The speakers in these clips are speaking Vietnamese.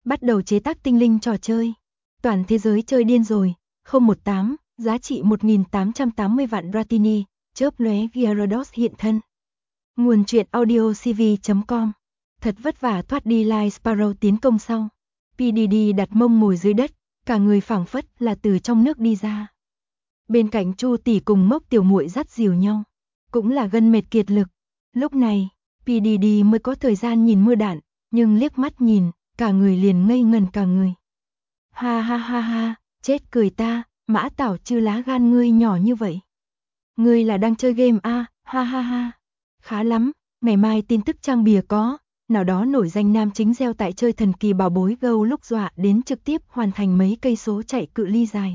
Bắt đầu chế tác tinh linh trò chơi. Toàn thế giới chơi điên rồi. 018, giá trị 1.880 vạn Dratini, chớp lóe Gyarados hiện thân. Nguồn truyện audio cv.com. Thật vất vả thoát đi Light Sparrow tiến công sau. PDD đặt mông ngồi dưới đất, cả người phảng phất là từ trong nước đi ra. Bên cạnh Chu tỷ cùng Mốc tiểu muội dắt dìu nhau, cũng là gân mệt kiệt lực. Lúc này, PDD mới có thời gian nhìn mưa đạn, nhưng liếc mắt nhìn, cả người liền ngây ngần cả người. Ha ha ha ha, chết cười ta, Mã Tảo Chư lá gan ngươi nhỏ như vậy. Ngươi là đang chơi game à, ha ha ha. Khá lắm, ngày mai tin tức trang bìa có, nào đó nổi danh nam chính gieo tại chơi thần kỳ bảo bối Go lúc dọa đến trực tiếp hoàn thành mấy cây số chạy cự ly dài.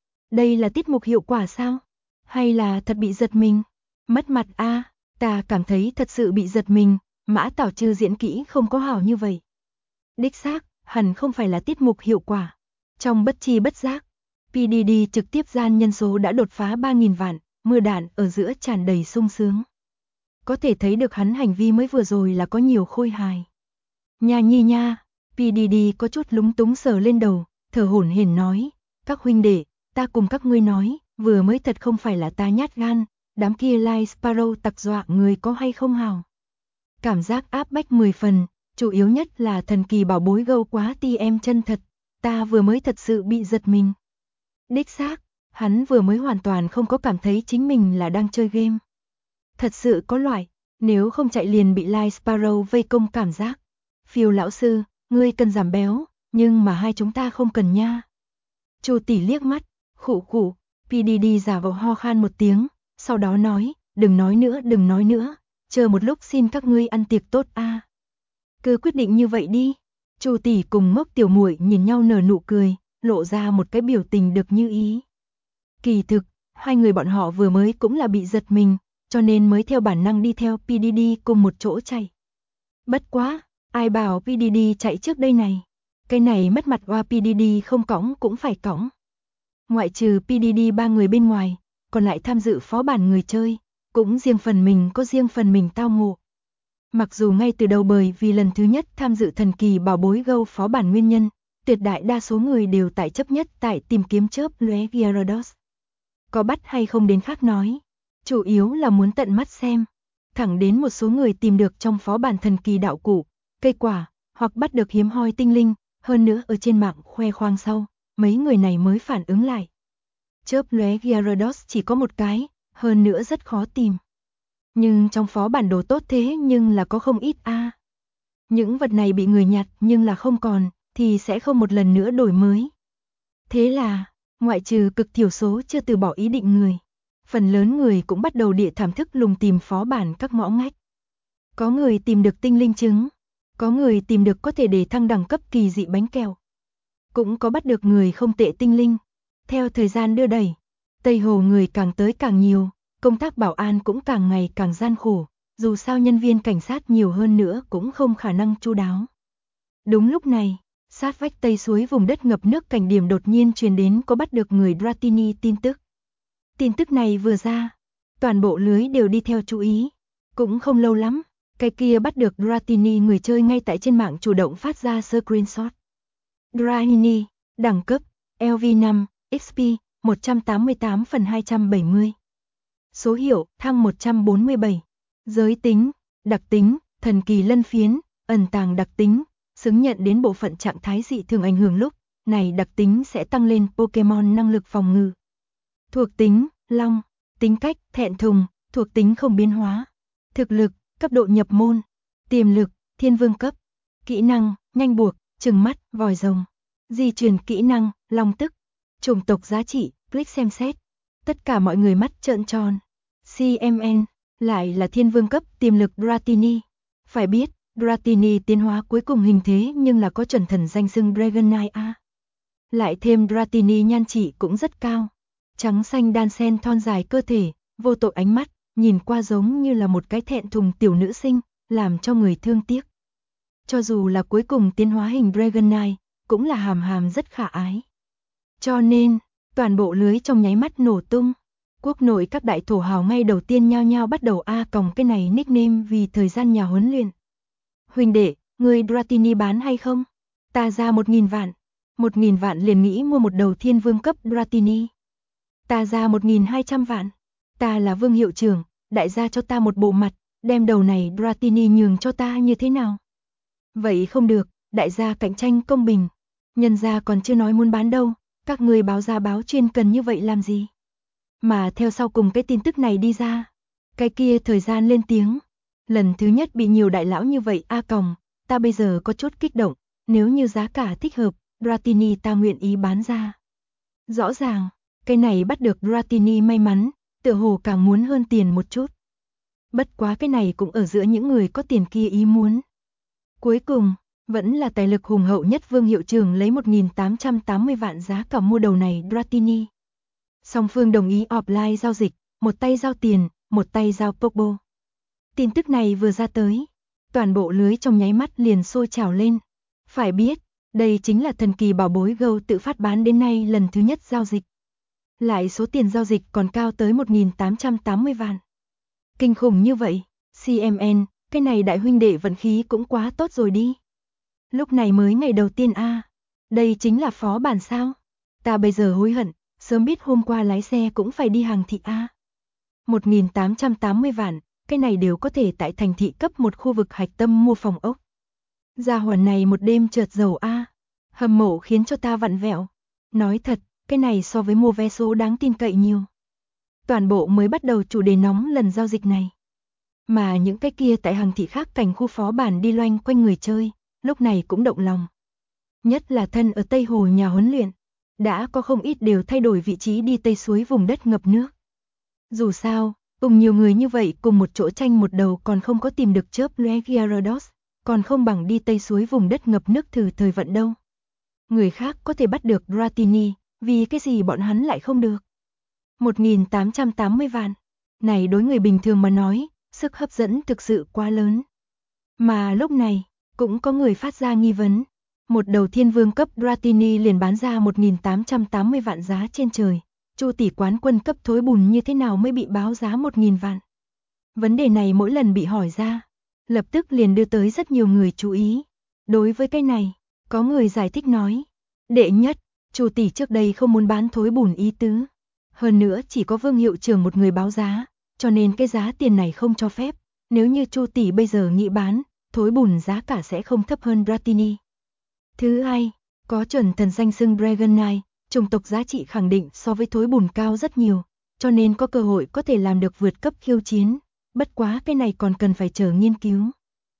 Đây là tiết mục hiệu quả sao? Hay là thật bị giật mình? Mất mặt a, ta cảm thấy thật sự bị giật mình, Mã Tảo Chư diễn kỹ không có hảo như vậy. Đích xác, hẳn không phải là tiết mục hiệu quả. Trong bất chi bất giác, PDD trực tiếp gian nhân số đã đột phá 3.000 vạn, mưa đạn ở giữa tràn đầy sung sướng. Có thể thấy được hắn hành vi mới vừa rồi là có nhiều khôi hài. Nha nhi nha, PDD có chút lúng túng sờ lên đầu, thở hổn hển nói, các huynh đệ, ta cùng các ngươi nói, vừa mới thật không phải là ta nhát gan, đám kia Light Sparrow tặc dọa người có hay không hào. Cảm giác áp bách 10 phần, chủ yếu nhất là thần kỳ bảo bối Go quá TM chân thật, ta vừa mới thật sự bị giật mình. Đích xác, hắn vừa mới hoàn toàn không có cảm thấy chính mình là đang chơi game. Thật sự có loại, nếu không chạy liền bị Light Sparrow vây công cảm giác. Phiêu lão sư, ngươi cần giảm béo, nhưng mà hai chúng ta không cần nha. Chu tỷ liếc mắt, khụ khụ, PDD giả vờ ho khan một tiếng, sau đó nói, đừng nói nữa, chờ một lúc xin các ngươi ăn tiệc tốt a. Cứ quyết định như vậy đi. Chu tỷ cùng Mốc tiểu muội nhìn nhau nở nụ cười, lộ ra một cái biểu tình được như ý. Kỳ thực, hai người bọn họ vừa mới cũng là bị giật mình, cho nên mới theo bản năng đi theo PDD cùng một chỗ chạy. Bất quá, ai bảo PDD chạy trước đây này. Cái này mất mặt qua PDD không cõng cũng phải cõng. Ngoại trừ PDD ba người bên ngoài, còn lại tham dự phó bản người chơi, cũng riêng phần mình có riêng phần mình tao ngộ. Mặc dù ngay từ đầu bởi vì lần thứ nhất tham dự thần kỳ bảo bối Go phó bản nguyên nhân, tuyệt đại đa số người đều tại chấp nhất tại tìm kiếm chớp lóe Gyarados. Có bắt hay không đến khác nói, chủ yếu là muốn tận mắt xem. Thẳng đến một số người tìm được trong phó bản thần kỳ đạo cụ, cây quả, hoặc bắt được hiếm hoi tinh linh, hơn nữa ở trên mạng khoe khoang sau, mấy người này mới phản ứng lại. Chớp lóe Gyarados chỉ có một cái, hơn nữa rất khó tìm. Nhưng trong phó bản đồ tốt thế nhưng là có không ít a. Những vật này bị người nhặt nhưng là không còn, thì sẽ không một lần nữa đổi mới. Thế là, ngoại trừ cực thiểu số chưa từ bỏ ý định người, phần lớn người cũng bắt đầu địa thảm thức lùng tìm phó bản các ngõ ngách. Có người tìm được tinh linh trứng, có người tìm được có thể để thăng đẳng cấp kỳ dị bánh kẹo. Cũng có bắt được người không tệ tinh linh. Theo thời gian đưa đẩy, Tây Hồ người càng tới càng nhiều, công tác bảo an cũng càng ngày càng gian khổ, dù sao nhân viên cảnh sát nhiều hơn nữa cũng không khả năng chu đáo. Đúng lúc này, sát vách Tây suối vùng đất ngập nước cảnh điểm đột nhiên truyền đến có bắt được người Dratini tin tức. Tin tức này vừa ra, toàn bộ lưới đều đi theo chú ý. Cũng không lâu lắm, cái kia bắt được Dratini người chơi ngay tại trên mạng chủ động phát ra screenshot. Dratini, đẳng cấp, LV5, XP, 188 phần 270. Số hiệu, thăng 147. Giới tính, đặc tính, thần kỳ lân phiến, ẩn tàng đặc tính, xứng nhận đến bộ phận trạng thái dị thường ảnh hưởng lúc này đặc tính sẽ tăng lên Pokemon năng lực phòng ngự. Thuộc tính, long, tính cách, thẹn thùng, thuộc tính không biến hóa. Thực lực, cấp độ nhập môn, tiềm lực, thiên vương cấp. Kỹ năng, nhanh buộc, trừng mắt, vòi rồng. Di truyền kỹ năng, long tức. Chủng tộc giá trị, click xem xét. Tất cả mọi người mắt trợn tròn. CMN, lại là thiên vương cấp tiềm lực Dratini. Phải biết, Dratini tiến hóa cuối cùng hình thế nhưng là có chuẩn thần danh xưng Dragonite A. Lại thêm Dratini nhan trị cũng rất cao. Trắng xanh đan xen thon dài cơ thể, vô tội ánh mắt, nhìn qua giống như là một cái thẹn thùng tiểu nữ sinh, làm cho người thương tiếc. Cho dù là cuối cùng tiến hóa hình Dragonite, cũng là hàm hàm rất khả ái. Cho nên, toàn bộ lưới trong nháy mắt nổ tung. Quốc nội các đại thổ hào ngay đầu tiên nhao nhao bắt đầu còng cái này nickname vì thời gian nhà huấn luyện. Huynh đệ, người Dratini bán hay không? Ta ra 1.000 vạn. 1.000 vạn liền nghĩ mua một đầu thiên vương cấp Dratini. Ta ra 1.200 vạn. Ta là vương hiệu trưởng, đại gia cho ta một bộ mặt, đem đầu này Dratini nhường cho ta như thế nào? Vậy không được, đại gia cạnh tranh công bình. Nhân gia còn chưa nói muốn bán đâu, các người báo giá báo chuyên cần như vậy làm gì? Mà theo sau cùng cái tin tức này đi ra, cái kia thời gian lên tiếng. Lần thứ nhất bị nhiều đại lão như vậy còng, ta bây giờ có chút kích động, nếu như giá cả thích hợp, Dratini ta nguyện ý bán ra. Rõ ràng, cái này bắt được Dratini may mắn, tựa hồ càng muốn hơn tiền một chút. Bất quá cái này cũng ở giữa những người có tiền kia ý muốn. Cuối cùng, vẫn là tài lực hùng hậu nhất vương hiệu trưởng lấy 1.880 vạn giá cả mua đầu này Dratini. Song phương đồng ý offline giao dịch, một tay giao tiền, một tay giao Pogbo. Tin tức này vừa ra tới, toàn bộ lưới trong nháy mắt liền sôi trào lên. Phải biết, đây chính là thần kỳ bảo bối Go tự phát bán đến nay lần thứ nhất giao dịch. Lại số tiền giao dịch còn cao tới 1.880 vạn. Kinh khủng như vậy, CMN, cái này đại huynh đệ vận khí cũng quá tốt rồi đi. Lúc này mới ngày đầu tiên đây chính là phó bản sao? Ta bây giờ hối hận, sớm biết hôm qua lái xe cũng phải đi hàng thị 1.880 vạn, cái này đều có thể tại thành thị cấp một khu vực hạch tâm mua phòng ốc. Gia hỏa này một đêm chợt giàu hâm mộ khiến cho ta vặn vẹo. Nói thật, cái này so với mua vé số đáng tin cậy nhiều. Toàn bộ mới bắt đầu chủ đề nóng lần giao dịch này. Mà những cái kia tại hàng thị khác cảnh khu phó bản đi loanh quanh người chơi, lúc này cũng động lòng. Nhất là thân ở Tây Hồ nhà huấn luyện, đã có không ít đều thay đổi vị trí đi Tây suối vùng đất ngập nước. Dù sao, cùng nhiều người như vậy cùng một chỗ tranh một đầu còn không có tìm được chớp lóe Gyarados, còn không bằng đi Tây suối vùng đất ngập nước thử thời vận đâu. Người khác có thể bắt được Dratini, vì cái gì bọn hắn lại không được? 1.880 vạn. Này đối người bình thường mà nói, sức hấp dẫn thực sự quá lớn. Mà lúc này, cũng có người phát ra nghi vấn. Một đầu thiên vương cấp Dratini liền bán ra 1.880 vạn giá trên trời. Chu tỷ quán quân cấp thối bùn như thế nào mới bị báo giá 1.000 vạn? Vấn đề này mỗi lần bị hỏi ra, lập tức liền đưa tới rất nhiều người chú ý. Đối với cái này, có người giải thích nói. Đệ nhất, Chu tỷ trước đây không muốn bán thối bùn ý tứ. Hơn nữa chỉ có vương hiệu trưởng một người báo giá, cho nên cái giá tiền này không cho phép. Nếu như Chu tỷ bây giờ nghĩ bán, thối bùn giá cả sẽ không thấp hơn Dratini. Thứ hai, có chuẩn thần danh xưng Dragonite, chủng tộc giá trị khẳng định so với thối bùn cao rất nhiều, cho nên có cơ hội có thể làm được vượt cấp khiêu chiến, bất quá cái này còn cần phải chờ nghiên cứu.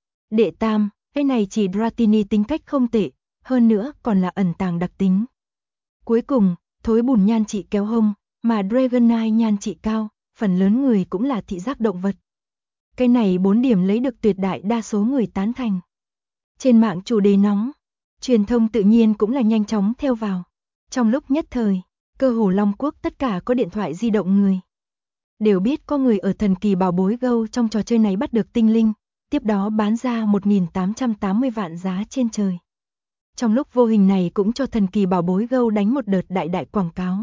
Đệ tam, cái này chỉ Dratini tính cách không tệ, hơn nữa còn là ẩn tàng đặc tính. Cuối cùng, thối bùn nhan trị kéo hông, mà Dragonite nhan trị cao, phần lớn người cũng là thị giác động vật. Cái này 4 điểm lấy được tuyệt đại đa số người tán thành. Trên mạng chủ đề nóng, truyền thông tự nhiên cũng là nhanh chóng theo vào. Trong lúc nhất thời, cơ hồ Long Quốc tất cả có điện thoại di động người đều biết có người ở thần kỳ bảo bối Go trong trò chơi này bắt được tinh linh, tiếp đó bán ra 1.880 vạn giá trên trời. Trong lúc vô hình này cũng cho thần kỳ bảo bối Go đánh một đợt đại quảng cáo.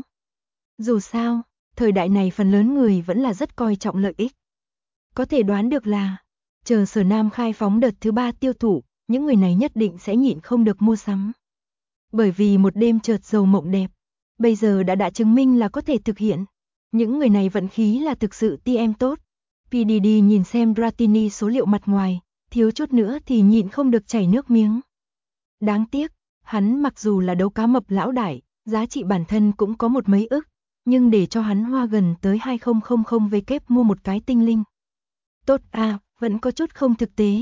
Dù sao, thời đại này phần lớn người vẫn là rất coi trọng lợi ích. Có thể đoán được là, chờ Sở Nam khai phóng đợt thứ 3 tiêu thụ, những người này nhất định sẽ nhịn không được mua sắm. Bởi vì một đêm chợt giàu mộng đẹp, bây giờ đã chứng minh là có thể thực hiện. Những người này vận khí là thực sự TM tốt. PDD nhìn xem Dratini số liệu mặt ngoài, thiếu chút nữa thì nhịn không được chảy nước miếng. Đáng tiếc, hắn mặc dù là đấu cá mập lão đại, giá trị bản thân cũng có một mấy ức, nhưng để cho hắn hoa gần tới 2000 vkp mua một cái tinh linh. Tốt vẫn có chút không thực tế.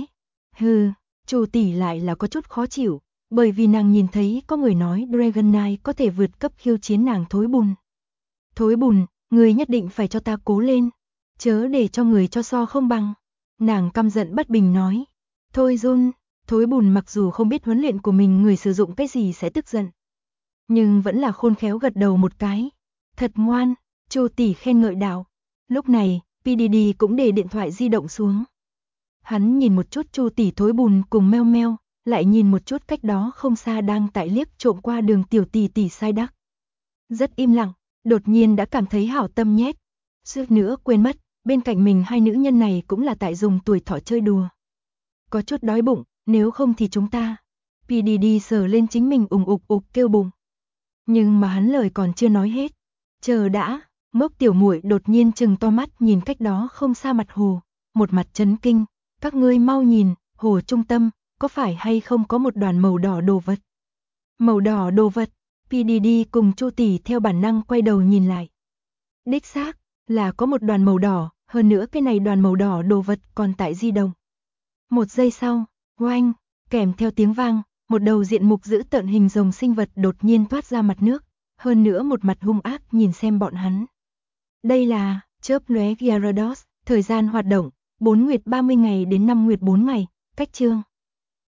Chu tỷ lại là có chút khó chịu, bởi vì nàng nhìn thấy có người nói Dragonite có thể vượt cấp khiêu chiến nàng thối bùn. Thối bùn, người nhất định phải cho ta cố lên, chớ để cho người cho so không bằng. Nàng căm giận bất bình nói. Thôi Jun, thối bùn mặc dù không biết huấn luyện của mình người sử dụng cái gì sẽ tức giận, nhưng vẫn là khôn khéo gật đầu một cái. Thật ngoan, Chu tỷ khen ngợi đạo. Lúc này, PDD cũng để điện thoại di động xuống. Hắn nhìn một chút Chu tỷ thối bùn cùng meo meo, lại nhìn một chút cách đó không xa đang tại liếc trộm qua đường tiểu tỷ sai đắc. Rất im lặng, đột nhiên đã cảm thấy hảo tâm nhét. Suýt nữa quên mất, bên cạnh mình hai nữ nhân này cũng là tại dùng tuổi thọ chơi đùa. Có chút đói bụng, nếu không thì chúng ta. PDD sờ lên chính mình ục ục kêu bùng. Nhưng mà hắn lời còn chưa nói hết. Chờ đã, Ngốc tiểu muội đột nhiên trừng to mắt nhìn cách đó không xa mặt hồ, một mặt chấn kinh, các ngươi mau nhìn, hồ trung tâm, có phải hay không có một đoàn màu đỏ đồ vật? Màu đỏ đồ vật, PDD cùng Chu tỷ theo bản năng quay đầu nhìn lại. Đích xác, là có một đoàn màu đỏ, hơn nữa cái này đoàn màu đỏ đồ vật còn tại di động. Một giây sau, oanh, kèm theo tiếng vang, một đầu diện mục dữ tợn hình rồng sinh vật đột nhiên toát ra mặt nước, hơn nữa một mặt hung ác nhìn xem bọn hắn. Đây là chớp lóe Gyarados, thời gian hoạt động 4 nguyệt 30 ngày đến 5 nguyệt 4 ngày, cách chương